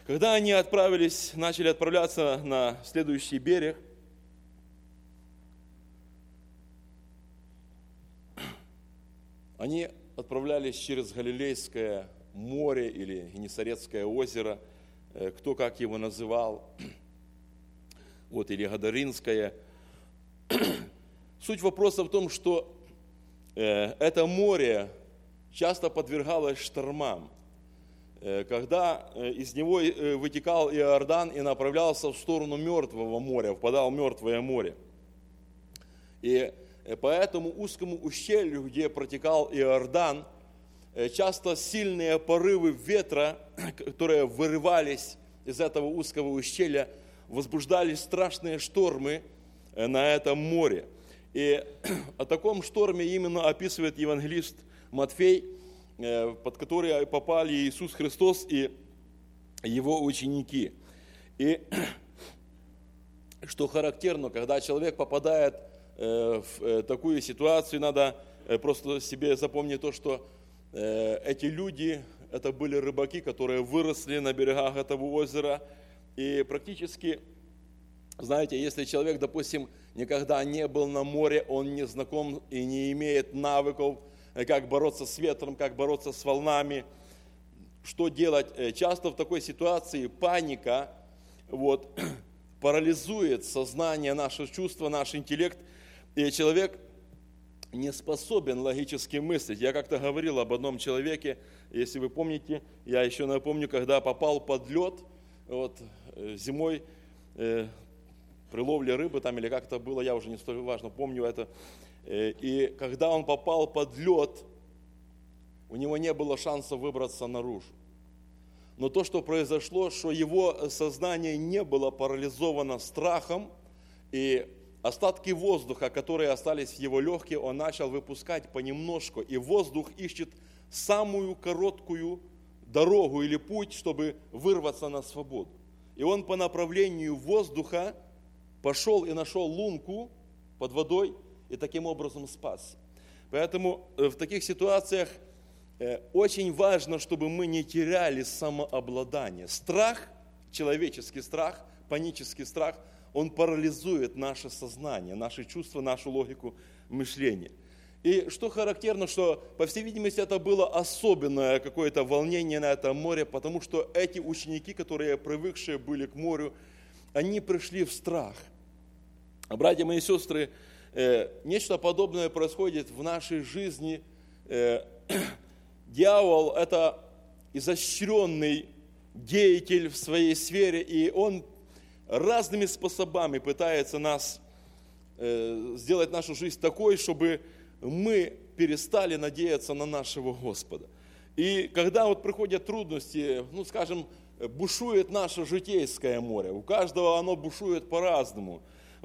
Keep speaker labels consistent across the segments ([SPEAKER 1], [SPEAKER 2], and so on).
[SPEAKER 1] Когда они начали отправляться на следующий берег, они отправлялись через Галилейское море или Генесарецкое озеро, кто как его называл, или Гадаринское. Суть вопроса в том, что это море часто подвергалось штормам, когда из него вытекал Иордан и направлялся в сторону Мертвого моря, впадал в Мертвое море. И по этому узкому ущелью, где протекал Иордан, часто сильные порывы ветра, которые вырывались из этого узкого ущелья, возбуждали страшные штормы на этом море. И о таком шторме именно описывает евангелист Матфей, под который попали Иисус Христос и Его ученики. И что характерно, когда человек попадает в такую ситуацию, надо просто себе запомнить то, что эти люди, это были рыбаки, которые выросли на берегах этого озера. И практически, знаете, если человек, допустим, никогда не был на море, он не знаком и не имеет навыков, как бороться с ветром, как бороться с волнами, что делать. Часто в такой ситуации паника парализует сознание, наши чувства, наш интеллект, и человек не способен логически мыслить. Я как-то говорил об одном человеке, если вы помните, я еще напомню, когда попал под лед, зимой при ловле рыбы там или как-то было, я уже не столь важно помню это, и когда он попал под лед, у него не было шанса выбраться наружу. Но то, что произошло, что его сознание не было парализовано страхом, и остатки воздуха, которые остались в его легких, он начал выпускать понемножку, и воздух ищет самую короткую дорогу или путь, чтобы вырваться на свободу. И он по направлению воздуха пошел и нашел лунку под водой, и таким образом спасся. Поэтому в таких ситуациях очень важно, чтобы мы не теряли самообладание. Страх, человеческий страх, панический страх, он парализует наше сознание, наши чувства, нашу логику мышления. И что характерно, что, по всей видимости, это было особенное какое-то волнение на этом море, потому что эти ученики, которые привыкшие были к морю, они пришли в страх. Братья мои и сестры, нечто подобное происходит в нашей жизни. Дьявол – это изощренный деятель в своей сфере, и он разными способами пытается сделать нашу жизнь такой, чтобы мы перестали надеяться на нашего Господа. И когда приходят трудности, бушует наше житейское море. У каждого оно бушует по-разному.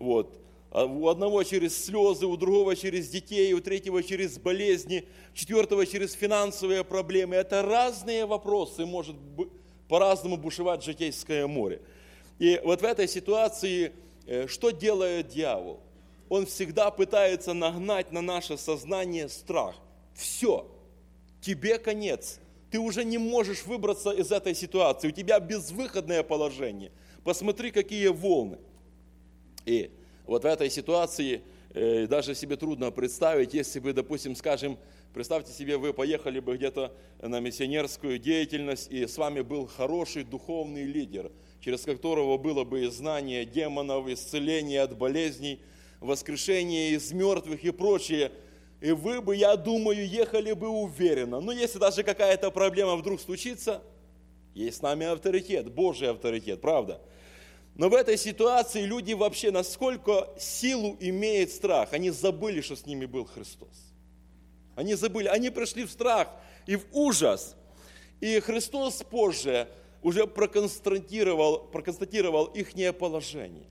[SPEAKER 1] У одного через слезы, у другого через детей, у третьего через болезни, у четвертого через финансовые проблемы. Это разные вопросы, может по-разному бушевать житейское море. И в этой ситуации что делает дьявол? Он всегда пытается нагнать на наше сознание страх. Все, тебе конец. Ты уже не можешь выбраться из этой ситуации. У тебя безвыходное положение. Посмотри, какие волны. И в этой ситуации даже себе трудно представить, если бы, допустим, представьте себе, вы поехали бы где-то на миссионерскую деятельность, и с вами был хороший духовный лидер, через которого было бы и знание демонов, исцеление от болезней, воскрешение из мертвых и прочее. И вы бы, я думаю, ехали бы уверенно. Но если даже какая-то проблема вдруг случится, есть с нами авторитет, Божий авторитет, правда? Но в этой ситуации люди вообще, насколько силу имеет страх, они забыли, что с ними был Христос. Они забыли, они пришли в страх и в ужас. И Христос позже уже проконстатировал их положение.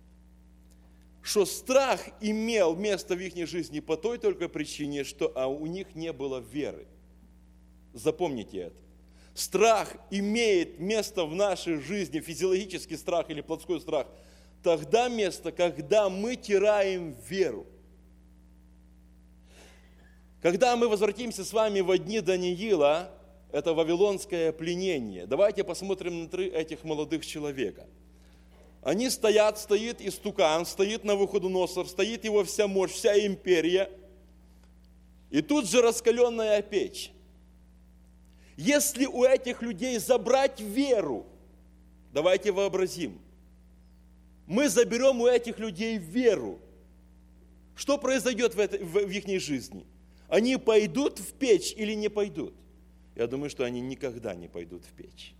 [SPEAKER 1] Что страх имел место в их жизни по той только причине, что у них не было веры. Запомните это. Страх имеет место в нашей жизни, физиологический страх или плотской страх, тогда место, когда мы теряем веру. Когда мы возвратимся с вами во дни Даниила, это вавилонское пленение. Давайте посмотрим на 3 этих молодых человека. Они стоит истукан, стоит Навуходоносор, стоит его вся мощь, вся империя. И тут же раскаленная печь. Если у этих людей забрать веру, давайте вообразим, мы заберем у этих людей веру, что произойдет в их жизни? Они пойдут в печь или не пойдут? Я думаю, что они никогда не пойдут в печь.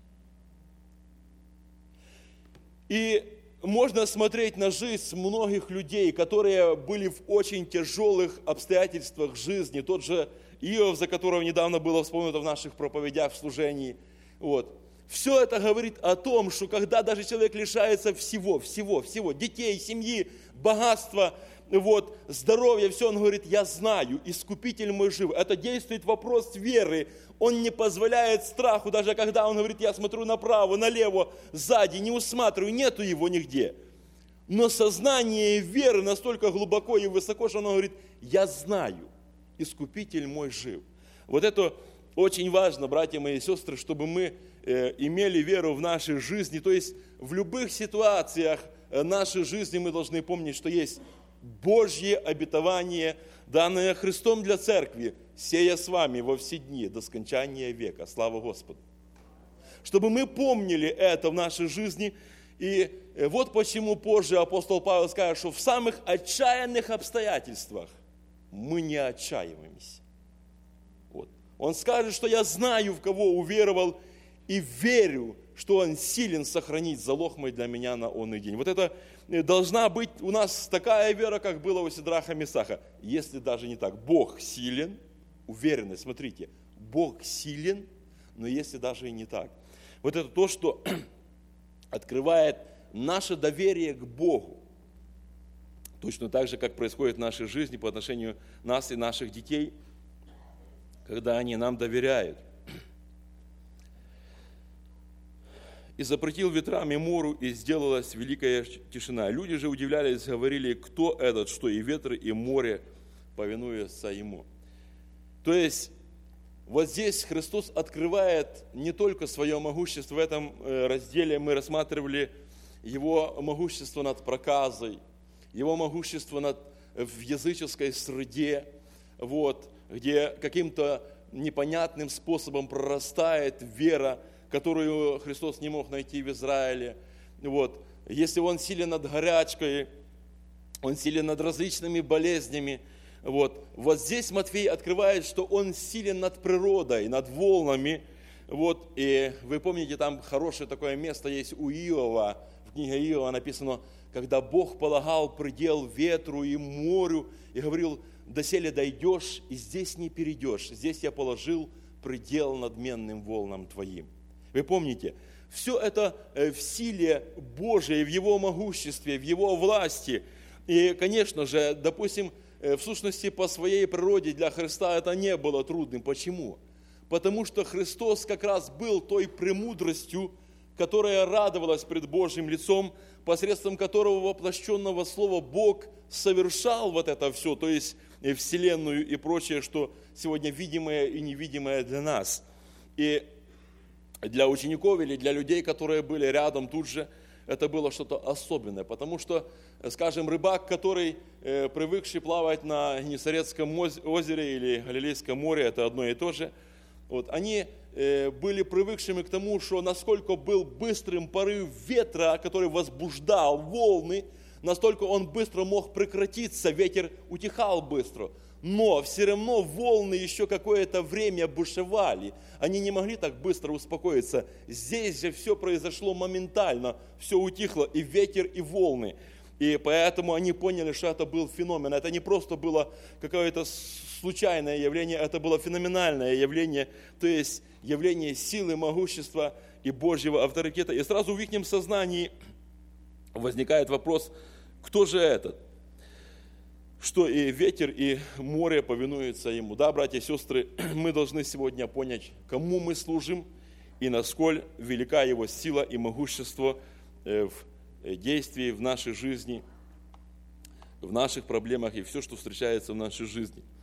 [SPEAKER 1] И можно смотреть на жизнь многих людей, которые были в очень тяжелых обстоятельствах жизни. Тот же Иов, за которого недавно было вспомнено в наших проповедях в служении. Вот. Все это говорит о том, что когда даже человек лишается всего, детей, семьи, богатства, вот, здоровья, все, он говорит, я знаю, Искупитель мой жив. Это действует вопрос веры. Он не позволяет страху, даже когда он говорит, я смотрю направо, налево, сзади, не усматриваю, нету его нигде. Но сознание веры настолько глубоко и высоко, что он говорит, я знаю, Искупитель мой жив. Вот это очень важно, братья мои и сестры, чтобы мы имели веру в нашей жизни. То есть в любых ситуациях нашей жизни мы должны помнить, что есть Божье обетование, данное Христом для церкви, сея с вами во все дни до скончания века. Слава Господу! Чтобы мы помнили это в нашей жизни. И вот почему позже апостол Павел скажет, что в самых отчаянных обстоятельствах мы не отчаиваемся. Вот. Он скажет, что я знаю, в кого уверовал, и верю, что Он силен сохранить залог мой для меня на онный день. Вот это должна быть у нас такая вера, как было у Сидраха Месаха. Если даже не так, Бог силен, уверенность, смотрите, Бог силен, но если даже и не так. Вот это то, что открывает наше доверие к Богу. Точно так же, как происходит в нашей жизни по отношению нас и наших детей, когда они нам доверяют. «И запретил ветрам и морю, и сделалась великая тишина. Люди же удивлялись, говорили, кто этот, что и ветры, и море повинуются ему». То есть, вот здесь Христос открывает не только свое могущество. В этом разделе мы рассматривали Его могущество над проказой, Его могущество в языческой среде, вот, где каким-то непонятным способом прорастает вера, которую Христос не мог найти в Израиле. Вот. Если Он силен над горячкой, Он силен над различными болезнями. Вот здесь Матфей открывает, что Он силен над природой, над волнами. Вот. И вы помните, там хорошее такое место есть у Иова. В книге Иова написано, когда Бог полагал предел ветру и морю, и говорил, доселе дойдешь, и здесь не перейдешь. Здесь я положил предел надменным волнам твоим. Вы помните, все это в силе Божией, в Его могуществе, в Его власти. И, конечно же, допустим, в сущности, по своей природе для Христа это не было трудным. Почему? Потому что Христос как раз был той премудростью, которая радовалась пред Божьим лицом, посредством которого воплощенного слова Бог совершал вот это все, то есть вселенную и прочее, что сегодня видимое и невидимое для нас. И для учеников или для людей, которые были рядом тут же, это было что-то особенное, потому что, скажем, рыбак, который привыкший плавать на Генесарецком озере или Галилейском море, это одно и то же, вот, они были привыкшими к тому, что насколько был быстрым порыв ветра, который возбуждал волны, настолько он быстро мог прекратиться, ветер утихал быстро. Но все равно волны еще какое-то время бушевали. Они не могли так быстро успокоиться. Здесь же все произошло моментально. Все утихло, и ветер, и волны. И поэтому они поняли, что это был феномен. Это не просто было какое-то случайное явление, это было феноменальное явление. То есть явление силы, могущества и Божьего авторитета. И сразу в их сознании возникает вопрос, кто же этот? Что и ветер, и море повинуются Ему. Да, братья и сестры, мы должны сегодня понять, кому мы служим и насколько велика Его сила и могущество в действии в нашей жизни, в наших проблемах и все, что встречается в нашей жизни.